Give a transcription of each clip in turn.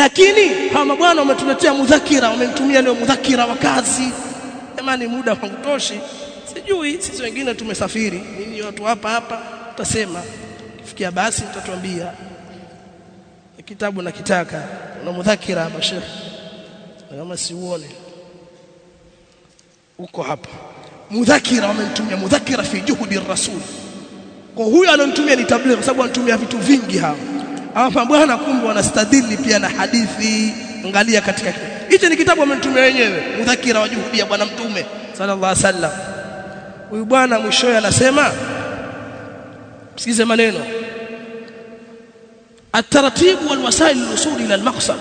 Lakini hawa mabwana wametuletea mudhakira, wamemtumia leo mudhakira wa kazi. Jamani, muda hautoshi. Sijui sisi wengine tumesafiri, ninyi watu hapa tutasema kifikia basi mtatuambia kitabu na kitaka na mudhakira hapa Sheikh, kama siuone uko hapa mudhakira, wamemtumia mudhakira fi juhudi rasul. Kwa huyo alomtumia ni tabligh, kwa sababu anatumia vitu vingi hapa bwana, kumbe wanastadili pia na hadithi. Angalia katika hicho ni kitabu wamemtumia wenyewe, mudhakira wa juhudi ya bwana mtume sallallahu alaihi wasallam. Huyu bwana mwishowe anasema, msikize maneno, at-tartib wal wasail al-usul ila al-maqsad.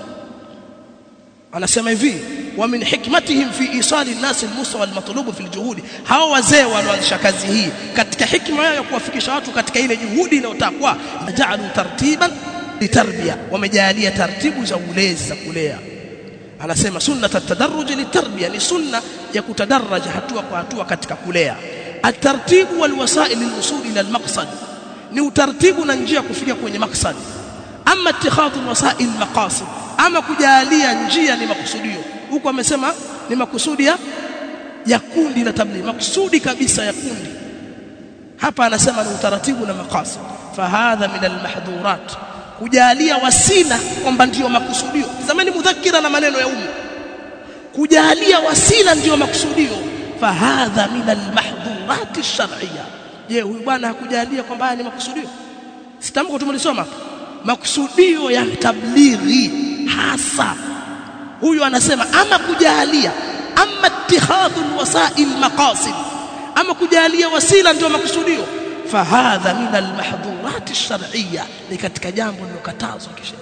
Anasema hivi, wa min hikmatihim fi isali an-nas al-mustawa al-matlub fi al-juhud. Hao wazee walioanzisha kazi hii, katika hikma yao ya kuwafikisha watu katika ile juhudi inayotakwa, ja'alu tartiban litarbiya, wamejalia taratibu za ulezi za kulea. Anasema sunnat at-tadarruj litarbiya, ni sunna ya kutadaraja hatua kwa hatua katika kulea. At-tartibu wal wasail al-usul ila al-maqsad, ni utaratibu na njia kufikia kwenye maksad. Ama ittikhadhu wasail maqasid, ama kujalia njia ni makusudio. Huko amesema ni makusudi ya kundi la tabligh, makusudi kabisa ya kundi. Hapa anasema ni utaratibu na maqasid. Fahadha min al-mahdhurat, kujalia wasila kwamba ndio makusudio. Zamani mudhakira na maneno ya kujalia wasila ndio makusudio. Fahadha min al-mahdhurat ash-shar'iyya. Je, huyu bwana hakujalia kwamba haya ni makusudio? Sitamko tumelisoma makusudio ya tablighi hasa. Huyu anasema ama kujalia, ama ittikhadhu alwasail maqasid, ama kujalia wasila ndio makusudio. Fahadha min almahdhurat ash-shar'iyya, ni katika jambo lilokatazwa kisheria.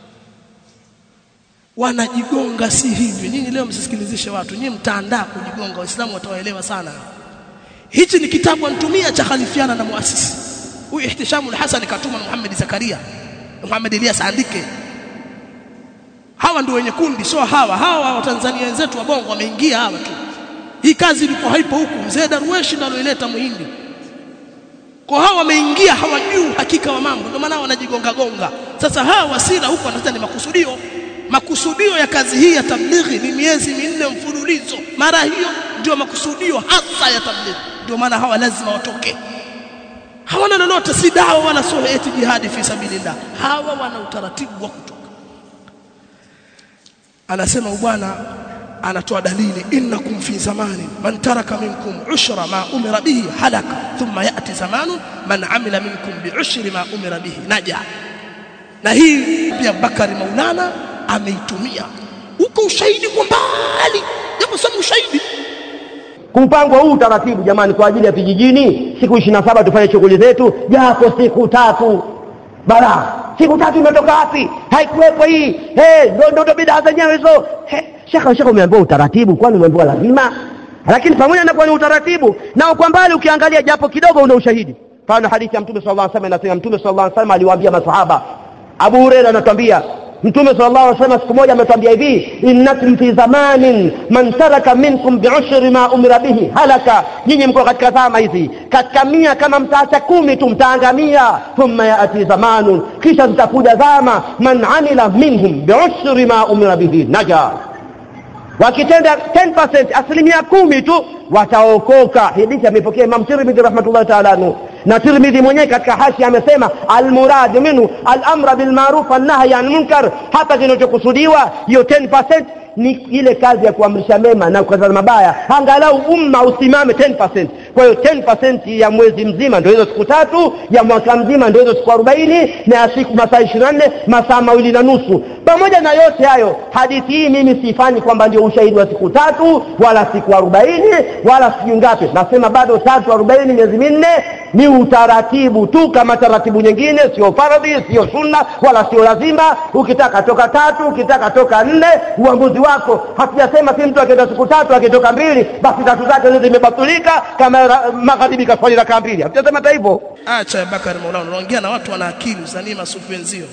Wanajigonga si hivi. Nyinyi leo msisikilizishe watu, nyinyi mtaandaa kujigonga, waislamu watawaelewa sana. Hichi ni kitabu anatumia cha khalifiana na muasisi. Huyu Ihtishamul Hasan katuma Muhammad Zakaria, Muhammad Elias andike. Hawa ndio wenye kundi, sio hawa wa Tanzania wenzetu wa Bongo wameingia hawa tu. Hii kazi ilikuwa haipo huku, mzee Darweshi ndio alileta Muhindi. Kwa hawa wameingia, hawajui hakika wa mambo, ndio maana wanajigonga gonga. Sasa hawa wasila huko wanataka ni makusudio. Makusudio ya kazi hii ya tablighi ni miezi 4 mfululizo. Mara hiyo ndio makusudio hasa ya tablighi. Ndio maana hawa lazima watoke. Hawana lolote, si dawa wala sio eti jihadi fi sabilillah. Hawa wana utaratibu wa kutoka. Anasema bwana, anatoa dalili, innakum fi zamanin man taraka minkum ushra ma umira bihi halaka, thumma yati zamanun man amila minkum bi ushri ma umira bihi naja. Na hii pia Bakari Maulana ameitumia. Uko ushahidi kwa mbali, japo sio ushahidi. Kumpangwa huu taratibu jamani, kwa ajili ya vijijini, siku 27 tufanye shughuli zetu, japo siku 3. Bala, siku 3 imetoka wapi? Haikuwepo hii. Ndio bid'a zenyewe hizo. Shaka umeambiwa utaratibu, kwani umeambiwa lazima? Lakini pamoja na kwa ni utaratibu, na kwa mbali ukiangalia japo kidogo una ushahidi. Pana hadithi ya Mtume sallallahu alaihi wasallam inasema, Mtume sallallahu alaihi wasallam aliwaambia maswahaba, Abu Hurairah anatuambia, Mtume sallallahu alaihi wasallam siku moja ametuambia hivi, innakum fi zamanin man taraka minkum bi'ushri ma umira bihi halaka, nyinyi mko katika zama hizi, katika 100 kama mtaacha 10 tu mtaangamia. Thumma yati zamanun, kisha zitakuja zama, man amila minhum bi'ushri ma umira bihi naja, wakitenda 10%, asilimia 10 tu wataokoka. Hadithi amepokea Imam Tirmidhi rahmatullahi ta'ala anhu, na Tirmidhi mwenyewe katika hashi amesema al-murad minhu al-amra bil ma'ruf wan-nahy 'anil munkar. Hapa kinachokusudiwa hiyo 10% ni ile kazi ya kuamrisha mema na kukataza mabaya, angalau umma usimame 10%. Kwa hiyo 10% ya mwezi mzima ndio hizo siku 3, ya mwaka mzima ndio hizo siku 40, na ya siku masaa 24, masaa 2.5. Pamoja na yote hayo, hadithi hii mimi sifanyi kwamba ndio ushahidi wa siku 3 wala siku 40 wala siku ngapi. Nasema bado 3 40 miezi 4 ni utaratibu tu kama taratibu nyingine, sio faradhi, sio sunna wala sio lazima. Ukitaka toka 3, ukitaka toka 4, uamuzi wako. Hatujasema si mtu akienda siku 3 akitoka 2 basi 3 zake zote zimebatulika kama magharibi kaswali raka 2. Hatujasema hata hivyo. Acha Bakari Maulana, unaongea na watu wana akili, usanii masufi wenzio.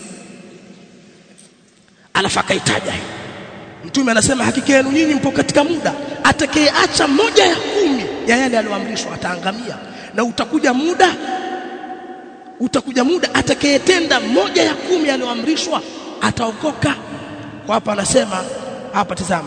Anafakaitaja Mtume anasema, hakika yenu nyinyi mpo katika muda, atakayeacha 1 ya 10 ya yale aliyoamrishwa ataangamia. Na utakuja muda atakayetenda 1 ya 10 aliyoamrishwa ataokoka. Kwa hapa anasema hapa, tazama,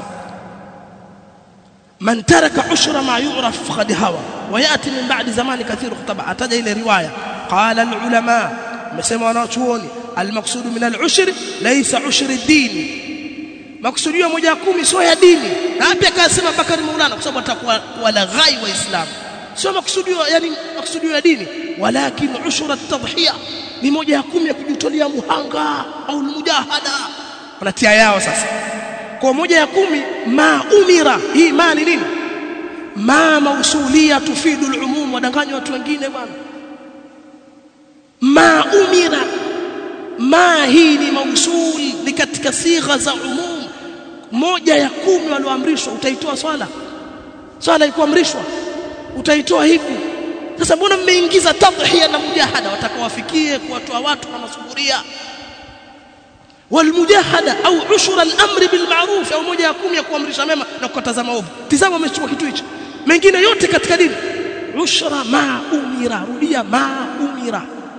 man taraka ushra ma yu'raf faqad hawa wa yati min ba'di zamani kathiru khutaba. Ataja ile riwaya, qala al-ulama, amesema wanachuoni, al-maqsud min al-ushr laysa ushr ad-din, maksudio 1/10 sio ya dini. Na hapa akasema Bakari Maulana, kwa sababu atakuwa walaghai wa Islam, sio maksudio, yani maksudio ya dini, walakin ushra at-tadhiya ni 1/10 ya kujitolea muhanga au mujahada, wanatia yao. Sasa kwa 1/10 ma umira, hii ma ni nini? Ma mausulia tufidu al-umum, wadanganya watu wengine bwana. Ma umira, ma hii ni mausul, ni katika sigha za umum. 1/10 walioamrishwa, utaitoa swala ikuamrishwa, utaitoa hivi. Sasa mbona mmeingiza tadhiya na mujahada? Watakawafikie kuwatoa watu na masuburia. Walmujahada au ushra al-amri bil ma'ruf, au 1/10 ya kuamrisha mema na kukataza maovu. Tazama umechukua kitu hicho. Mengine yote katika dini ushra ma umira, rudia ma umira.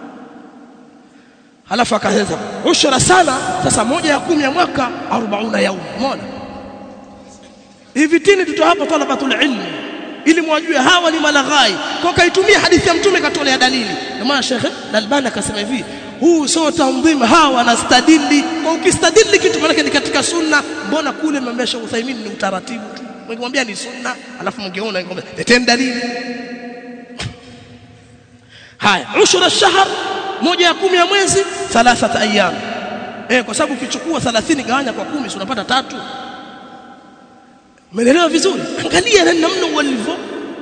Halafu akasema ushra sana. Sasa 1/10 ya mwaka 40 yaum. Umeona hivi tini tuto hapa talabatul ilm, ili mwajue hawa ni malaghai. Kwa kaitumia hadithi ya mtume katolea dalili. Ndio maana Sheikh Al-Albani akasema hivi, huu sio tanzim, hawa wanastadili. Kwa ukistadili kitu maana ni katika sunna, mbona kule mwambia Sheikh Uthaymeen ni utaratibu tu, mwambia ni sunna, alafu mngeona ngombe leteni dalili. Haya, ushra ash-shahr, 1/10 ya mwezi 3 ayyam. Kwa sababu ukichukua 30 gawanya kwa 10 unapata 3. Umeelewa vizuri? Angalia namna walivyo.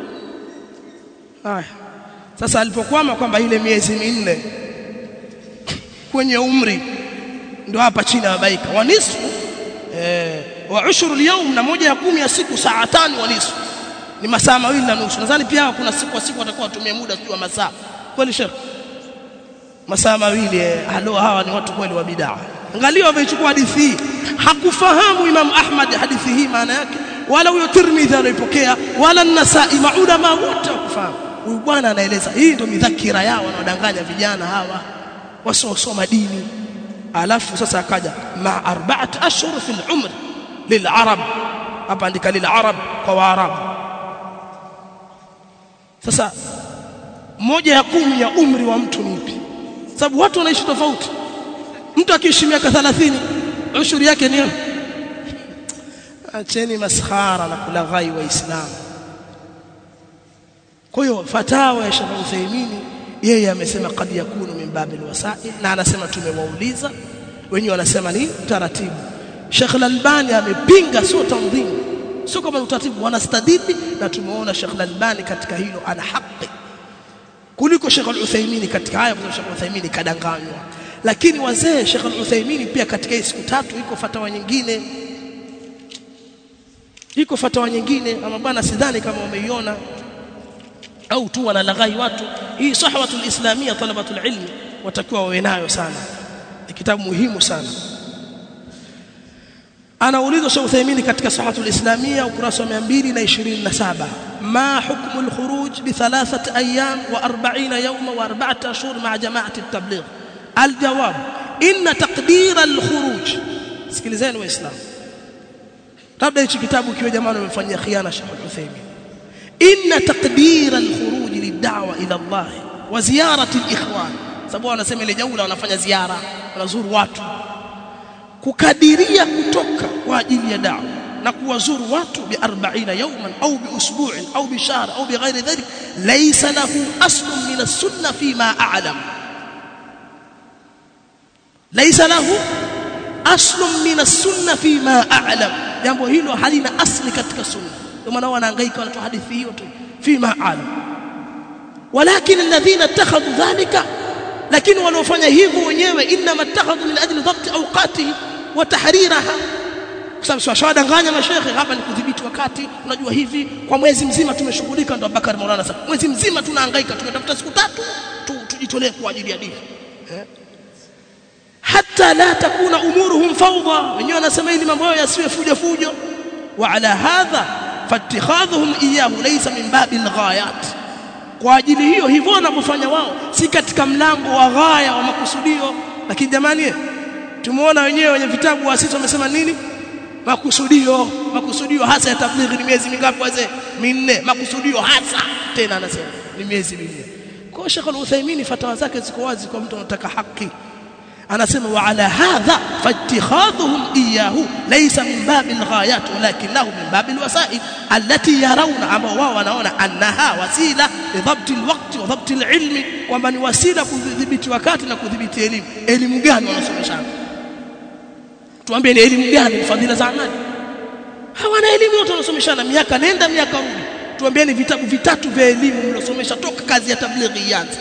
Haya, sasa alipokuama kwamba ile miezi 4 kwenye umri, ndio hapa chini abaika wa nisfu wa ushru al-yawm, na 1/10 ya siku saatani wa nisfu, ni masaa 2.5. Nadhani pia kuna siku watakuwa watumie muda sio masaa. Kweli Sheikh, masaa 2. Hawa ni watu kweli wa bid'a. Angalia wamechukua hadithi hii, hakufahamu Imam Ahmad hadithi hii maana yake, wala huyo Tirmidhi anaipokea, wala an-Nasa'i, maulama wote wakufahamu. Huyu bwana anaeleza, hii ndio midhakira yao, wanaodanganya vijana hawa wasiosoma dini. Alafu sasa akaja ma 4 ashhur fil umr lil'arab, hapa andika lil'arab, kwa Waarabu. Sasa 1/10 ya umri wa mtu ni ipi? Sababu watu wanaishi tofauti. Mtu akiishi miaka 30 ushuri yake ni, acheni maskhara na kulaghai waislamu. Kwa hiyo fatawa ya Sheikh Uthaymeen, yeye amesema kad yakunu min babil wasail, na anasema tumewauliza wenyewe wanasema ni taratibu. Sheikh Al-Albani amepinga sio tanzim, sio kama utaratibu, wanastadili, na tumeona Sheikh Al-Albani katika hilo ana haki kuliko Sheikh Al-Uthaymeen katika haya, kwa Sheikh Al-Uthaymeen kadanganywa. Lakini wazee, Sheikh Al-Uthaymeen pia katika hii siku 3 iko fatawa nyingine, ama bwana, sidhani kama umeiona au tu wanalaghai watu. Hii Sahwatul Islamia talabatul ilmi watakiwa wawe nayo sana, ni kitabu muhimu sana. Anaulizwa Sheikh Uthaymeen katika Sahwatul Islamia ukurasa wa 227, ma hukmu al-khuruj bi 3 ayyam wa 40 yawma wa 4 ashhur ma'a jama'ati at-tabligh? Al-jawab, inna taqdir al-khuruj, sikilizeni waislamu, labda hichi kitabu kiwe jamani wamefanyia khiana Sheikh Uthaymeen. Inna taqdir al-khuruj lid-da'wa ila Allah wa ziyarati al-ikhwan, sababu wanasema ile jaula wanafanya ziara, wanazuru watu, kukadiria kutoka kwa ajili ya da'wa na kuwazuru watu bi 40 yawman au bi usbu'in au bi shahr au bi ghairi dhalik, laysa lahu aslun min as-sunnah fi ma a'lam. Laysa lahu aslun min as-sunnah fi ma a'lam, jambo hilo halina asli katika sunna. Ndio maana wanahangaika wanatoa hadithi hiyo tu fi ma a'lam. Walakin alladhina ittakhadhu dhalika, lakini wanaofanya hivyo wenyewe, inma ittakhadhu min ajli dhabt awqatihi wa tahriraha, kwa sababu washawadanganya mashekhe hapa ni kudhibiti wakati. Unajua hivi kwa mwezi mzima tumeshughulika, ndo Bakari Maulana sasa mwezi mzima tunahangaika, tumetafuta siku 3 tujitolee kwa ajili ya dini, hatta la takuna umuruhum fawda. Wenyewe wanasema ili mambo yao yasiwe fujo. Wa ala hadha fattikhadhuhum iyyahu laysa min babil ghayat, kwa ajili hiyo hivyo wanapofanya wao si katika mlango wa ghaya wa makusudio. Lakini jamani, tumeona wenyewe wenye vitabu wa sisi wamesema nini? Makusudio hasa ya tablighi ni miezi mingapi wazee? 4. Makusudio hasa tena anasema ni miezi 4. Kwa Sheikh Al-Uthaymeen fatawa zake ziko wazi kwa mtu anataka haki. Anasema wa ala hadha fattikhadhuhum iyyahu laysa min babil ghayat walakinahu min babil wasail allati yarawna, ambao wao wanaona annaha wasila lidhabti alwaqti wa dhabti alilmi, kwamba ni wasila kudhibiti wakati na kudhibiti elimu. Elimu gani wanasomeshana? Tuambie ni elimu gani? Ni fadhila za nani? Hawana elimu yote wanasomeshana, miaka nenda miaka rudi. Tuambie ni vitabu vitatu vya elimu mlosomesha toka kazi ya tablighi ianze.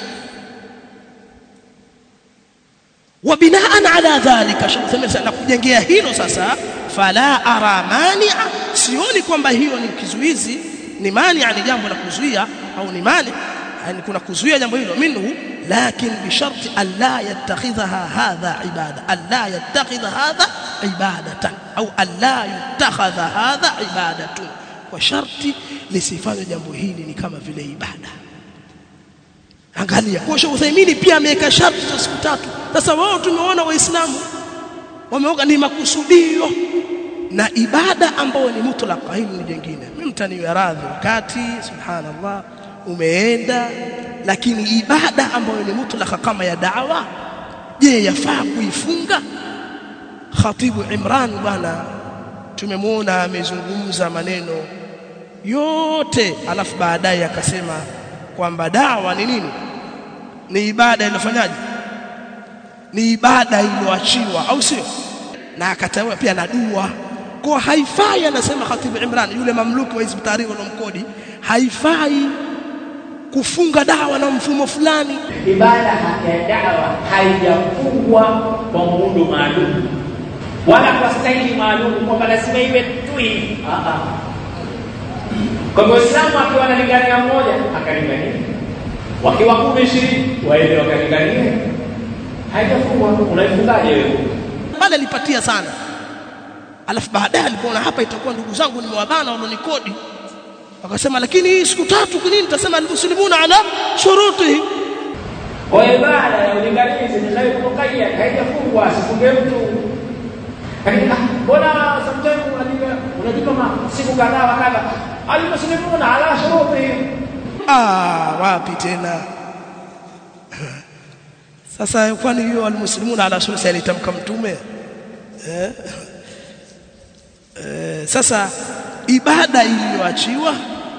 وبناء على ذلك شخصا nakujengea hilo sasa, fala ara mani'a, sioni kwamba hiyo ni kizuizi, ni mani'a, ni jambo la kuzuia au ni mani, yani kuna kuzuia jambo hilo minhu, lakin bi sharti alla yattakhidha hadha ibada, alla yattakhidha hadha ibadatan au alla yattakhadha hadha ibadatun, kwa sharti lisifanye jambo hili ni kama vile ibada. Angalia kwa Sheikh Uthaymeen pia ameweka sharti za siku 3. Sasa wao tumeona waislamu wameoga ni makusudio na ibada ambayo ni mutlaka. Hili ni jingine, mimi mtaniwe radhi wakati subhanallah umeenda, lakini ibada ambayo ni mutlaka kama ya da'wa, je, yafaa kuifunga? Khatibu Imran bwana tumemwona amezungumza maneno yote, alafu baadaye akasema kwamba da'wa ni nini? Ni ibada iliyofanyaje? Ni ibada iliyoachiwa, au sio? Na akatawa pia na dua. Kwa haifai, anasema Khatibu Imran, yule mamluki wa Hizb Tahrir al-Mkodi, haifai kufunga dawa na mfumo fulani. Ibada ya dawa haijafungwa kwa muundo maalum wala kwa staili maalum kwamba lazima iwe tu hivi. Kwa Muislamu akiwa analingania mmoja akalingania, wakiwa 10-20 waende wakalingania, haijafungwa. Unaifungaje wewe? Pale alipatia sana, alafu baadaye alipoona hapa itakuwa ndugu zangu nimewabana walonikodi, akasema lakini hii siku 3 kwa nini? Nitasema almuslimuna ala shurutihi. Kwa ibada ya ulinganizi ni khairu muqayyad, haijafungwa, asifunge mtu. Mbona sometimes unajipa siku kadhaa wakala almuslimuna ala shurutihi? Wapi tena? Sasa kwani hiyo almuslimuna ala shurutihi alitamka mtume? Sasa ibada iliyoachiwa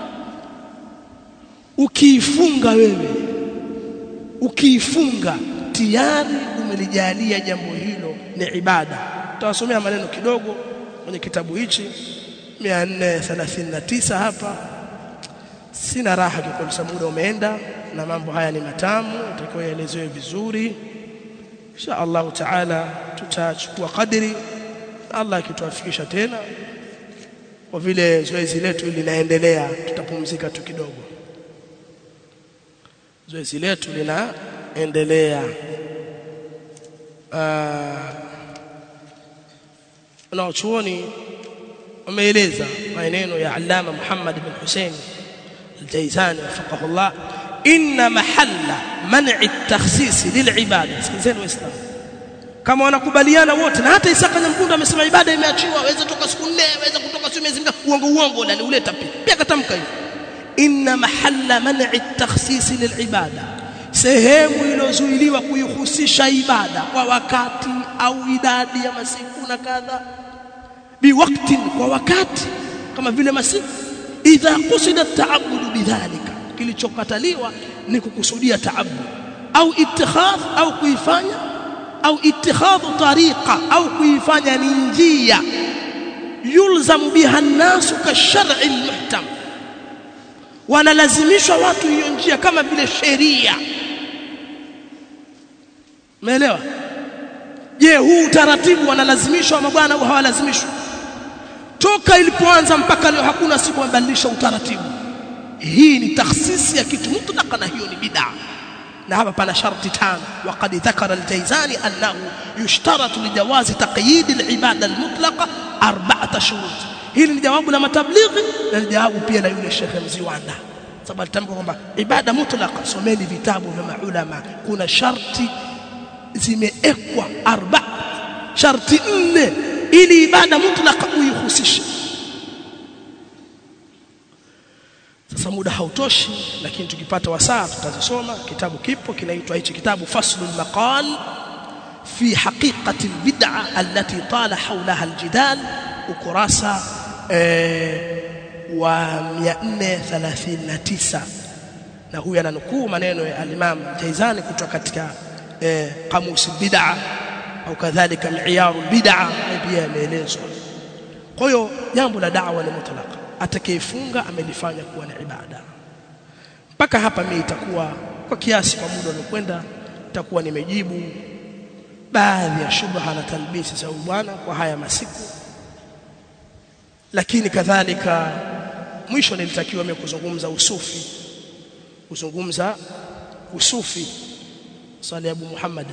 ukiifunga wewe, ukiifunga tayari umelijalia jambo hilo ni ibada. Tutawasomea maneno kidogo kwenye kitabu hichi 439 hapa. Sina raha kwa sababu muda umeenda na mambo haya ni matamu, itakuwa yaelezewe vizuri. Insha Allah Taala tutachukua kadiri Allah akituafikisha tena, kwa vile zoezi letu linaendelea, tutapumzika tu kidogo. Zoezi letu linaendelea. Wanachuoni wameeleza maneno ya Allama Muhammad bin Hussein al-Jaizani wafaqahullah, inna mahalla man'i at-takhsis lil'ibada. Sikizeni Waislamu, kama wanakubaliana wote, na hata Isaka Nyamkunda amesema ibada imeachiwa, waweza toka siku 4, waweza kutoka siku miezi mingapi, uongo na uleta pia katamka hivi. Inna mahalla man'i at-takhsis lil'ibada, sehemu iliyozuiliwa kuihusisha ibada kwa wakati au idadi ya masiku na kadha, biwakti, kwa wakati kama vile masiku, idha qusida ta'abbud bidhalika, kilichokataliwa ni kukusudia ta'abbud au ittikhadh au kuifanya, au ittikhadhu tariqa au kuifanya ni njia, yulzamu biha an-nasu kashar'i al-muhtam, wanalazimishwa watu hiyo njia kama vile sheria. Umeelewa? Je, huu utaratibu wanalazimishwa mabwana au hawalazimishwi? Toka ilipoanza mpaka leo hakuna siku wabadilisha utaratibu. Hii ni takhsisi ya kitu mutlaka, na hiyo ni bid'a. Na hapa pana sharti 5. Waqad dhakara al-Jaizani annahu yushtaratu li jawazi taqyid al-ibada al-mutlaqa 4 shurut. Hili ni jawabu la matablighi na ni jawabu pia la yule Sheikh Mziwanda, sababu alitamka kwamba ibada mutlaqa, someni vitabu vya maulama, kuna sharti zimeekwa 4 sharti 4 ili ibada mutlaka uihusishe. Sasa muda hautoshi, lakini tukipata wasaa tutazisoma. Kitabu kipo kinaitwa hichi kitabu Faslul Maqal fi haqiqati albid'a allati tala hawlaha aljidal, ukurasa wa 439. Na huyu ananukuu maneno ya al-Imam Jaizani kutoka katika Qamus al-Bid'a au kadhalika Mi'yar al-Bid'a, pia ameelezwa. Kwa hiyo jambo la da'wa ni mutlaka, atakayefunga amelifanya kuwa ni ibada. Mpaka hapa mimi itakuwa kwa kiasi, kwa muda unakwenda, itakuwa nimejibu baadhi ya shubha na talbisi za bwana kwa haya masiku. Lakini kadhalika mwisho nilitakiwa mimi kuzungumza usufi swali Abu Muhammad,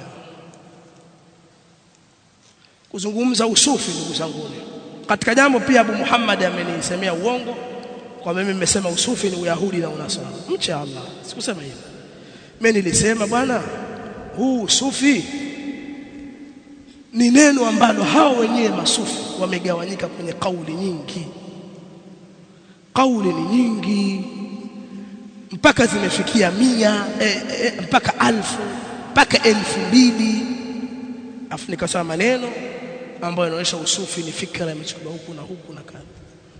kuzungumza usufi. Ndugu zangu, katika jambo pia Abu Muhammad amenisemea uongo kwa mimi nimesema usufi ni uyahudi na unasara. Mcha Allah, sikusema hivyo. Mimi nilisema bwana, huu usufi ni neno ambalo hao wenyewe masufi wamegawanyika kwenye kauli nyingi. Kauli ni nyingi mpaka zimefikia 100, mpaka 1000, mpaka 2000. Afu nikasema maneno ambayo yanaonyesha usufi ni fikra imechukua huku na huku na kadha.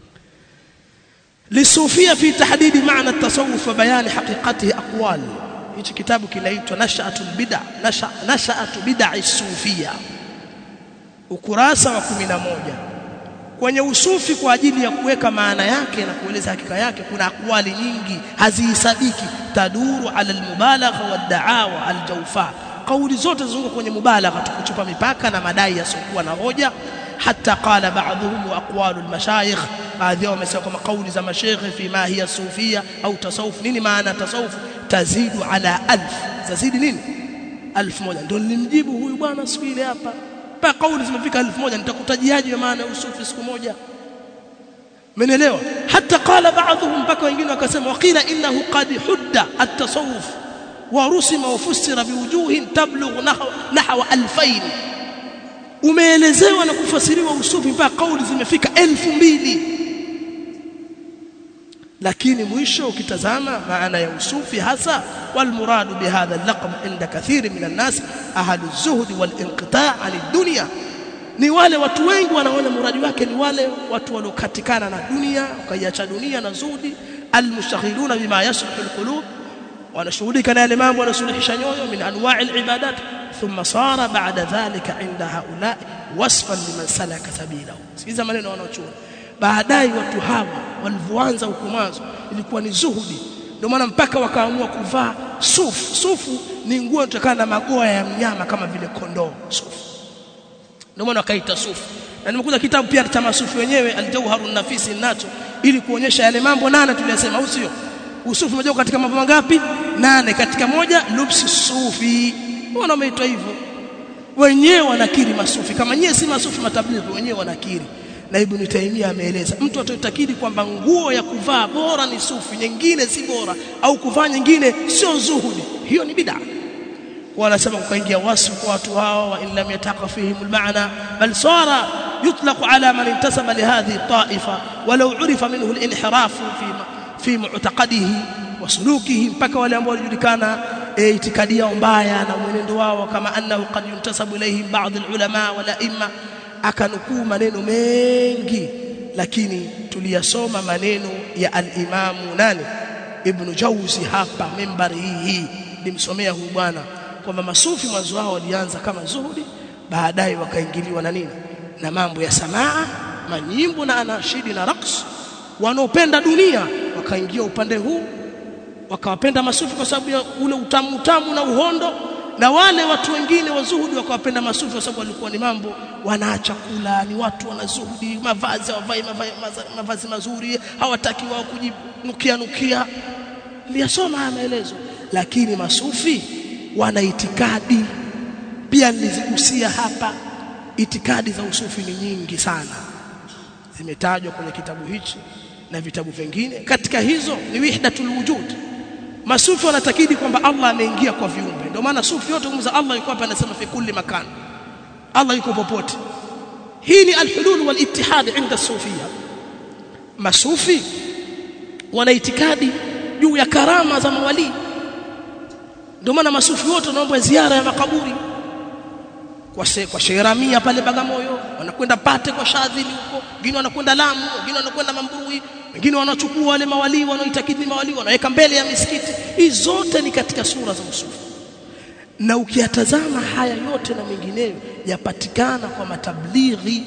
Lisufia fi tahdidi maana at-tasawuf wa bayani haqiqatihi aqwal. Hichi kitabu kinaitwa Nash'atul Bid'a, Nash'atu Bid'a Sufia, ukurasa wa 11. Kwenye usufi kwa ajili ya kuweka maana yake na kueleza hakika yake kuna akwali nyingi hazihesabiki, taduru ala almubalagha wad-da'awa al-jawfa. Kauli zote zizunguka kwenye mubalagha, tukuchupa mipaka na madai yasiokuwa na hoja. Hata qala ba'dhum wa aqwalul mashayikh, baadhi yao wamesema kama kauli za mashaykh fi ma hiya sufia au tasawuf. Nini maana tasawuf? Tazidu ala 1000, zazidi nini 1000. Ndio nilimjibu huyu bwana siku ile hapa, mpaka kauli zimefika 1000. Nitakutajiaje maana usufi siku moja? Umeelewa? Hata qala ba'dhum, mpaka wengine wakasema waqila innahu qad hudda at-tasawuf wa rusima wa fusira biwujuhin tablughu nahwa 2000. Umeelezewa na kufasiriwa usufi mpaka kauli zimefika 2000. Lakini mwisho ukitazama maana ya usufi hasa, wal muradu bihadha al-laqab inda kathiri min an-nas ahlu az-zuhd wal inqita' 'an ad-dunya, ni wale watu wengi wanaona muradi wake ni wale watu waliokatikana na dunia, wakaiacha dunia na zuhudi. Al-mustaghiluna bima yasluhu al-qulub, wanashughulika na yale mambo yanasuluhisha nyoyo min anwa'i al-ibadat. Thumma sara ba'da dhalika 'inda haula wasfan liman salaka sabilahu. Sikiza maneno wanaochua. Baadaye watu hawa walivyoanza hukumazo ilikuwa ni zuhudi, ndio maana mpaka wakaamua kuvaa sufu. Sufu ni nguo inatokana na magoya ya mnyama kama vile kondoo, sufu, ndio maana wakaita sufu. Na nimekuja kitabu pia cha masufi wenyewe Al-Jawharun Nafisi nacho, ili kuonyesha yale mambo 8 tuliyosema, au sio? Usufi umejaa katika mambo mangapi? 8. Katika moja lubsi sufi. Wana wameitwa hivyo wenyewe, wanakiri masufi. Kama nyewe si masufi matablighi, wenyewe wanakiri. Na Ibn Taymiyyah ameeleza mtu atoitakidi kwamba nguo ya kuvaa bora ni sufi, nyingine si bora, au kuvaa nyingine sio zuhudi, hiyo ni bid'a. Wanasema kuingia wasfu kwa watu hao, wa in lam yataqa fihim al-ma'na bal sara yutlaqu ala man intasaba li hadhihi at-ta'ifa walau 'urifa minhu al-inhiraf fi mu'taqadihi wa sulukihi, mpaka wale ambao walijulikana itikadi yao mbaya na mwenendo wao, kama annahu qad yuntasabu ilayhim ba'd al-ulama wal a'imma. Akanukuu maneno mengi, lakini tuliyasoma maneno ya al-Imamu nani Ibn Jawzi hapa mimbari hii. Nimsomea huyu bwana kwamba masufi mwanzo wao walianza kama zuhudi, baadaye wakaingiliwa na nini, na mambo ya sanaa, manyimbo na anashidi na raqs. Wanaopenda dunia wakaingia upande huu, wakawapenda masufi kwa sababu ya ule utamu na uhondo, na wale watu wengine wa zuhudi wakawapenda masufi kwa sababu walikuwa ni mambo wanaacha kula, ni watu wana zuhudi, mavazi hawavai mavazi mazuri, hawataki wao kujinukia. Niliyasoma haya maelezo. Lakini masufi wana itikadi pia, nilizigusia hapa. Itikadi za usufi ni nyingi sana, zimetajwa kwenye kitabu hichi na vitabu vingine. Katika hizo ni wahdatul wujud. Masufi wanatakidi kwamba Allah ameingia kwa viumbe. Ndio maana sufi yote kumza Allah yuko hapa, anasema fi kulli makan. Allah yuko popote. Hii ni al-hulul wal-ittihad inda sufia. Masufi wana itikadi juu ya karama za mawali. Ndio maana masufi wote wanaomba ziara ya makaburi. Kwa Sheramia pale Bagamoyo, wanakwenda Pate kwa Shadhili huko, wengine wanakwenda Lamu, wengine wanakwenda Mambrui, wengine wanachukua wale mawali wanaoitakidi mawali wanaweka mbele ya misikiti. Hizo zote ni katika sura za usufi. Na ukiyatazama haya yote na mengineyo yapatikana kwa matablighi.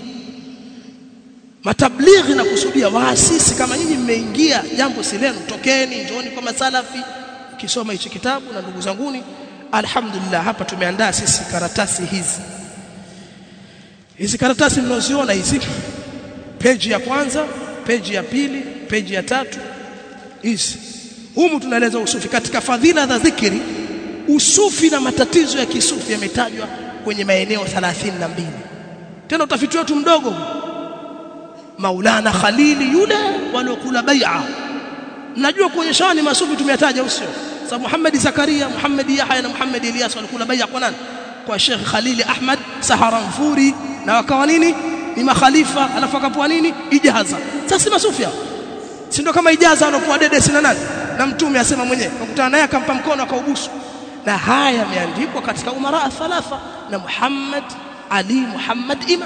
Matablighi na kusudia waasisi kama nyinyi mmeingia jambo si lenu, tokeni njooni kwa masalafi. Ukisoma hichi kitabu na ndugu zanguni, alhamdulillah hapa tumeandaa sisi karatasi hizi. Hizi karatasi mnaziona hizi, peji ya kwanza, peji ya pili, peji ya tatu hizi. Humu tunaeleza usufi katika fadhila za dhikri. Usufi na matatizo ya kisufi yametajwa kwenye maeneo 32. Tena utafiti wetu mdogo, Maulana Khalili yule waliokula bai'a. Najua kuonyeshana ni masufi tumeyataja usio. Sababu Muhammad Zakaria, Muhammad Yahya na Muhammad Ilyas walikula bai'a kwa nani? Kwa Sheikh Khalili Ahmad Saharanfuri, na wakawa nini? Ni makhalifa, alafu akapoa nini? Ijaza. Sasa masufi hao si ndio kama ijaza alopoa dede sina nani? Na mtume asema mwenyewe akakutana naye akampa mkono akaubusu. Na haya yameandikwa katika umara thalatha na Muhammad Ali Muhammad Imam.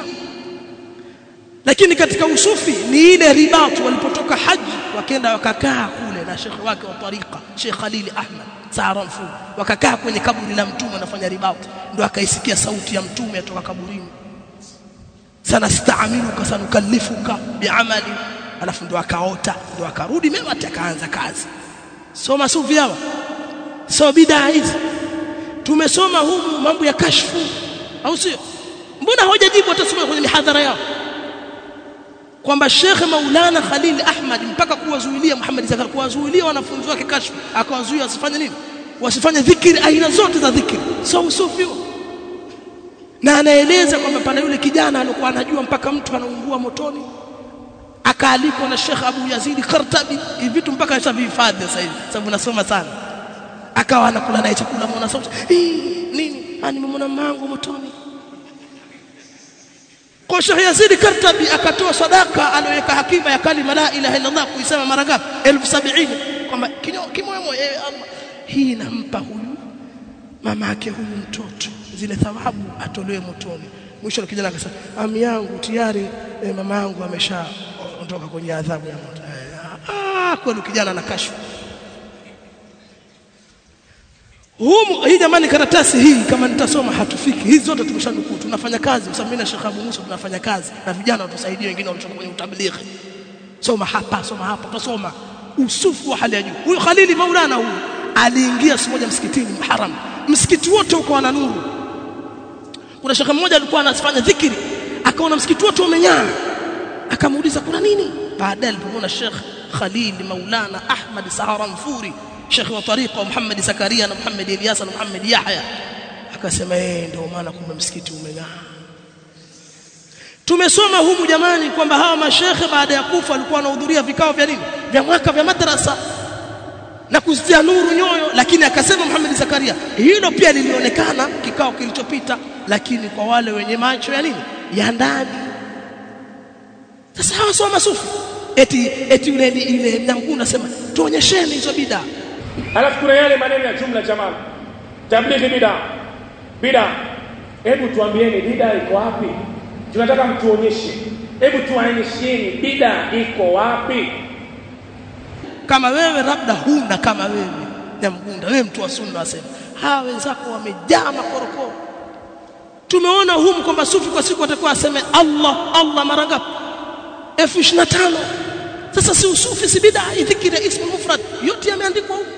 Lakini katika usufi ni ile ribatu, walipotoka haji wakaenda wakakaa kule na shekhi wake wa tariqa Sheikh Khalil Ahmad Saharanfuri, wakakaa kwenye kaburi la mtume wanafanya ribatu, ndio akaisikia sauti ya mtume kutoka kaburini, sanasta'miluka sanukallifuka bi'amali, alafu ndio akaota, ndio akarudi mema akaanza kazi. Soma sufi hawa, so bid'a hizi. Tumesoma humu mambo ya kashfu, au sio? Mbona hawajajibu watasoma kwenye mihadhara yao kwamba Sheikh Maulana Khalil Ahmad mpaka kuwazuilia Muhammad Zakaria, kuwazuilia wanafunzi wake kashfu, akawazuia wasifanye nini? Wasifanye dhikri, aina zote za dhikri. So usufi. Na anaeleza kwamba pana yule kijana alikuwa anajua mpaka mtu anaungua motoni, akaalikwa na Sheikh Abu Yazid Kartabi, hivi vitu mpaka ashavihifadhi sasa hivi sababu nasoma sana. Akawa anakula naye chakula, muona sauti nini, nimemwona mangu motoni. Kwa Sheikh Yazid Kartabi akatoa sadaka aliyoweka hakiba ya kalima la ilaha illa Allah kuisema mara ngapi? 1070, kwamba kimoyo Allah hii nampa huyu mama yake huyu mtoto zile thawabu atolewe motoni. Mwisho kijana akasema ami yangu tayari mama yangu ameshaondoka kwenye adhabu ya moto. Kweli kijana na kashfu. Hii jamani, karatasi hii kama nitasoma hatufiki. Hizi zote tumeshanukuu. Tunafanya kazi kwa sababu mimi na Sheikh Abu Musa tunafanya kazi na vijana watusaidie, wengine walichoka kwenye utablighi. Soma hapa, tutasoma usufu wa hali ya juu. Huyu Khalili Maulana huyu aliingia siku moja msikitini Muharram. Msikiti wote uko na nuru. Kuna shekhe mmoja alikuwa anafanya dhikri, akaona msikiti wote umenyaa. Akamuuliza kuna nini? Baadaye alipoona Sheikh Khalil Maulana Ahmad Saharanfuri, Sheikh wa tariqa Muhammad Zakaria na Muhammad Ilyas na Muhammad Yahya, akasema ndio maana kumbe msikiti umeng'aa. Tumesoma humu jamani kwamba hawa mashekhe baada ya kufa walikuwa wanahudhuria vikao vya nini? Vya mwaka vya madrasa na kuzitia nuru nyoyo. Lakini akasema Muhammad Zakaria, hilo pia lilionekana kikao kilichopita, lakini kwa wale wenye macho ya nini? Ya ndani. Sasa hawa sio masufi. Eti ile mnamkuu nasema tuonyesheni hizo bid'a. Alafu kuna yale maneno ya jumla jamaa. Tablighi bid'a. Hebu tuambieni bid'a iko wapi? Tunataka mtuonyeshe. Hebu tuainisheni bid'a iko wapi? Kama wewe labda huna kama wewe Nyamgunda, wewe mtu wa sunna asema, hawa wenzako wamejaa makorokoro. Tumeona humu kwamba sufi kwa siku atakuwa aseme Allah mara ngapi? 1025. Sasa si usufi, si bid'a, dhikri ismu mufrad, yote yameandikwa huko.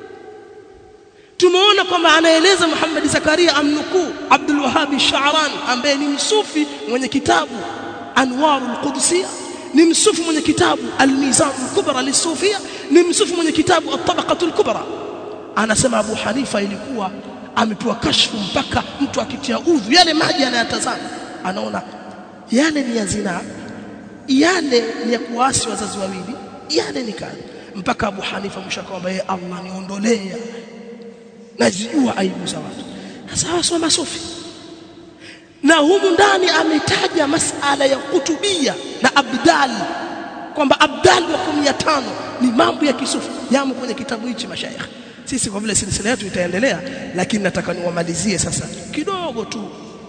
Tumeona kwamba anaeleza Muhammad Zakaria amnukuu Abdul Wahhab Sha'rani ambaye ni msufi mwenye kitabu Anwarul Qudsiyya, ni msufi mwenye kitabu Al-Mizan al-Kubra lis-Sufiyya, ni msufi mwenye kitabu At-Tabaqatul Kubra. Anasema Abu Hanifa ilikuwa amepewa kashfu mpaka mtu akitia udhu yale maji anayatazama anaona yale ni ya zina, yale ni ya kuasi wazazi wawili, yale ni kali. Mpaka Abu Hanifa mshakwamba Allah niondolee, najijua aibu za watu. Sasa hawa sio masufi. na humu ndani ametaja masala ya kutubia na abdal, kwamba abdal wa 15 ni mambo ya kisufi yamo kwenye kitabu hichi mashaikh. Sisi kwa vile silsila yetu itaendelea, lakini nataka niwamalizie sasa kidogo tu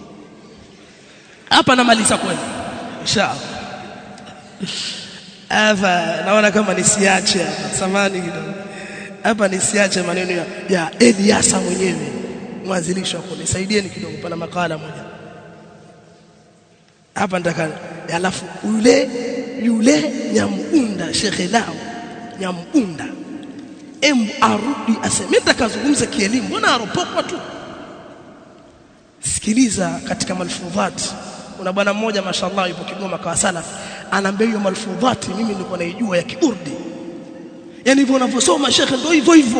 hapa, namaliza kweli inshallah. Hapa naona kama nisiache hapa, samani kidogo hapa, nisiache maneno ya Eliasa mwenyewe mwanzilisho wako, nisaidieni kidogo, pana makala moja hapa nataka, alafu yule Nyamunda, shekhe lao Nyamunda arudi aseme, nitakazungumza kielimu, mbona aropokwa tu. Sikiliza katika malfudhat, kuna bwana mmoja mashallah yupo Kigoma kwa salaf, anaambia hiyo malfudhat mimi nilikuwa naijua ya Kiurdi, yani hivyo unavyosoma shekhe ndio hivyo hivyo.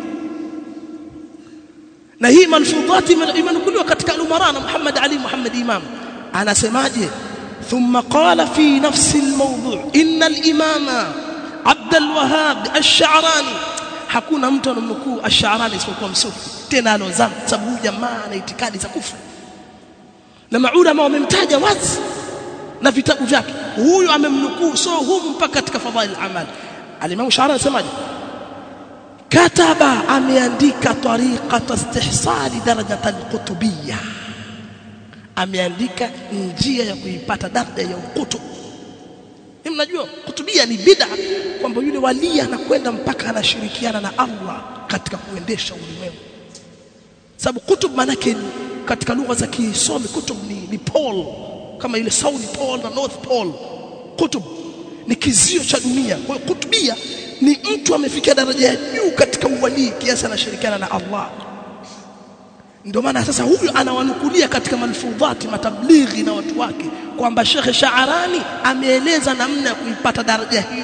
Na hii malfudhat imenukuliwa katika al-Umara na Muhammad Ali Muhammad Imam, anasemaje? Thumma qala fi nafsi al-mawdu' inna al-imama Abd al-Wahhab ash-Sha'rani, hakuna mtu anomnukuu ash-Sha'rani isipokuwa msufi, tena alozama, sababu jamaa na itikadi za kufuru, na maulama wamemtaja wazi na vitabu vyake. Huyu amemnukuu so humu mpaka katika fadhail al-amal. Al-Imam Sha'rani anasemaje? Kataba, ameandika tariqat istihsali darajat al-qutubiyya, ameandika njia ya kuipata daraja ya ukutub. Mnajua kutubia ni bid'a, kwamba yule wali anakwenda mpaka anashirikiana na Allah katika kuendesha ulimwengu. Sababu kutub manake katika lugha za kisomi, kutub ni pole, kama ile South Pole na North Pole. Kutub ni kizio cha dunia. Kwa hiyo kutubia ni mtu amefikia daraja ya juu katika uwali kiasi anashirikiana na Allah. Ndio maana sasa huyu anawanukulia katika malfudhati matablighi na watu wake kwamba Sheikh Sha'rani ameeleza namna ya kuipata daraja hiyo.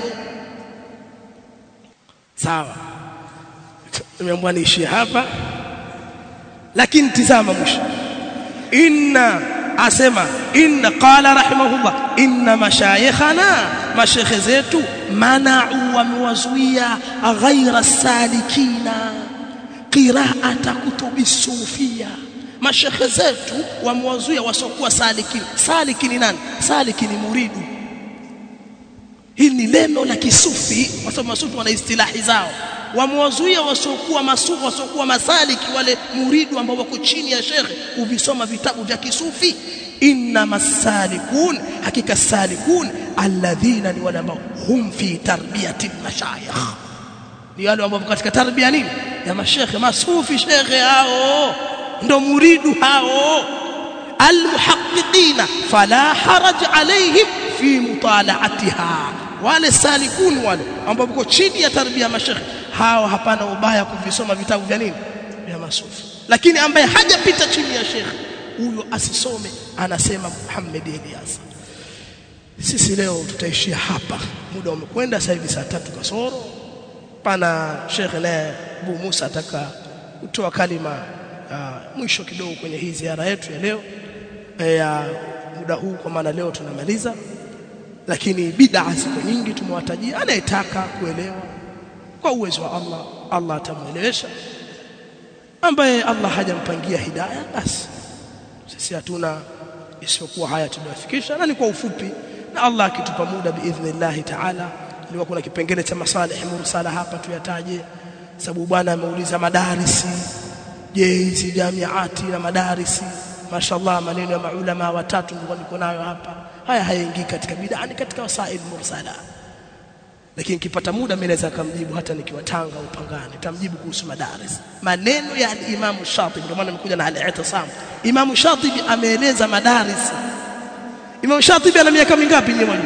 Sawa, nimeambiwa niishie hapa, lakini tizama mwisho. Inna qala rahimahullah, inna mashayikhana, mashaikh zetu, mana'u wa muwazuia ghaira salikina qira'ata kutubi sufia. Mashekhe zetu wamwazuia wasokuwa salikini. Saliki ni nani? Saliki ni muridu. Hili ni neno la kisufi, kwa sababu masufi wana istilahi zao. Wamwazuia wasokuwa masufi, wasokuwa masaliki, wale muridu ambao wako chini ya shekhe, uvisoma vitabu vya kisufi. Inna masalikun, hakika salikun alladhina, ni wale ambao hum fi tarbiyati mashayikh, ni wale ambao katika tarbia nini ya mashekhe masufi. Shekhe hao ndo muridu hao. Almuhaqqiqina fala haraj alayhim fi mutala'atiha, wale salikun wale ambao wako chini ya tarbia ya mashekhe hao, hapana ubaya kuvisoma vitabu vya nini vya masufi. Lakini ambaye hajapita chini ya shekhe, huyo asisome, anasema Muhammad Eliasa. Sisi leo tutaishia hapa, muda umekwenda sasa hivi saa 3 kasoro. Pana shekhe naye Abu Musa ataka kutoa kalima mwisho kidogo kwenye hii ziara yetu ya leo ya muda huu, kwa maana leo tunamaliza. Lakini bid'a ziko nyingi tumewatajia, anayetaka kuelewa kwa uwezo wa Allah, Allah atamuelewesha. Ambaye Allah hajampangia hidayah, basi sisi hatuna isipokuwa haya tunayofikisha, na ni kwa ufupi, na Allah akitupa muda biidhnillah ta'ala. Ndio kuna kipengele cha masalih mursala hapa tuyataje, sababu bwana ameuliza madarisi. Je, hizi jamiati na madarisi, mashallah, maneno ya maulama watatu ndio niko nayo hapa. Haya hayaingii katika bid'a, ni katika wasail mursala. Lakini nikipata muda mimi naweza kumjibu, hata nikiwa Tanga Upangani nitamjibu kuhusu madaris. Maneno ya Imam Shatibi, ndio maana nimekuja na al-i'tisam. Imam Shatibi ameeleza madaris. Imam Shatibi ana miaka mingapi nyinyi?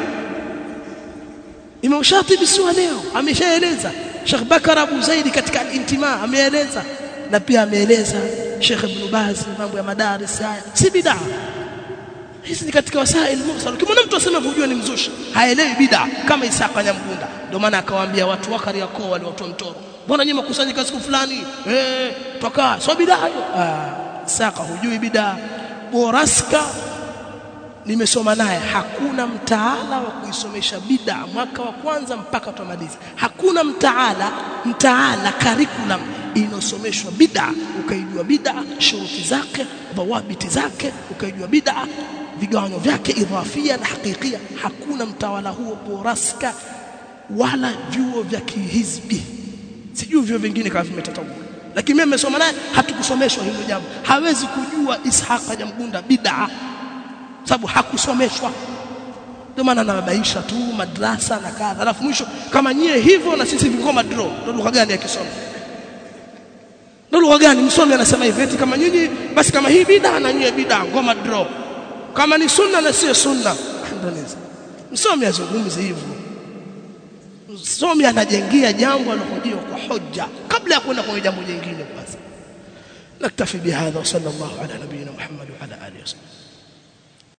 Imam Shatibi sio leo, ameshaeleza. Sheikh Bakar Abu Zaidi katika al-Intima ameeleza, na pia ameeleza Sheikh Ibn Baz mambo ya madaris. Haya si bid'a, hizi ni katika wasail mursal. Kama mtu asema hujua ni mzushi, haelewi bid'a, kama Isaka Nyamgunda. Ndio maana akawaambia watu wa Kariakoo wale watu wa Mtoro, mbona nyinyi mkusanyika siku fulani toka sio bid'a hiyo? Isaka hujui bid'a. Boraska nimesoma naye, hakuna mtaala wa kuisomesha bid'a mwaka wa kwanza mpaka tumaliza. Hakuna mtaala curriculum inosomeshwa bid'a, ukaijua bid'a shuruti zake, dhawabiti zake, ukaijua bid'a vigawanyo vyake idhafia na hakikia. Hakuna mtawala huo boraska wala vyuo vya kihizbi, sijui vyuo vingine kama vimetatawa, lakini mimi nimesoma naye, hatukusomeshwa hilo jambo. Hawezi kujua Ishaq Jamgunda bid'a sababu hakusomeshwa. Ndio maana anababaisha tu madrasa na kadha, alafu mwisho kama nyie hivyo na sisi vingoma draw. Ndio lugha gani ya Kiswahili? Ndio lugha gani msomi anasema hivi eti kama nyinyi basi kama hii bid'a na nyie bid'a ngoma draw, kama ni sunna na sio sunna? Ndio msomi azungumzi hivyo. Msomi anajengia jambo alohojiwa kwa hoja kabla ya kwenda kwenye jambo jingine. Basi naktafi bihadha, sallallahu ala nabiyina Muhammad wa ala alihi wasallam.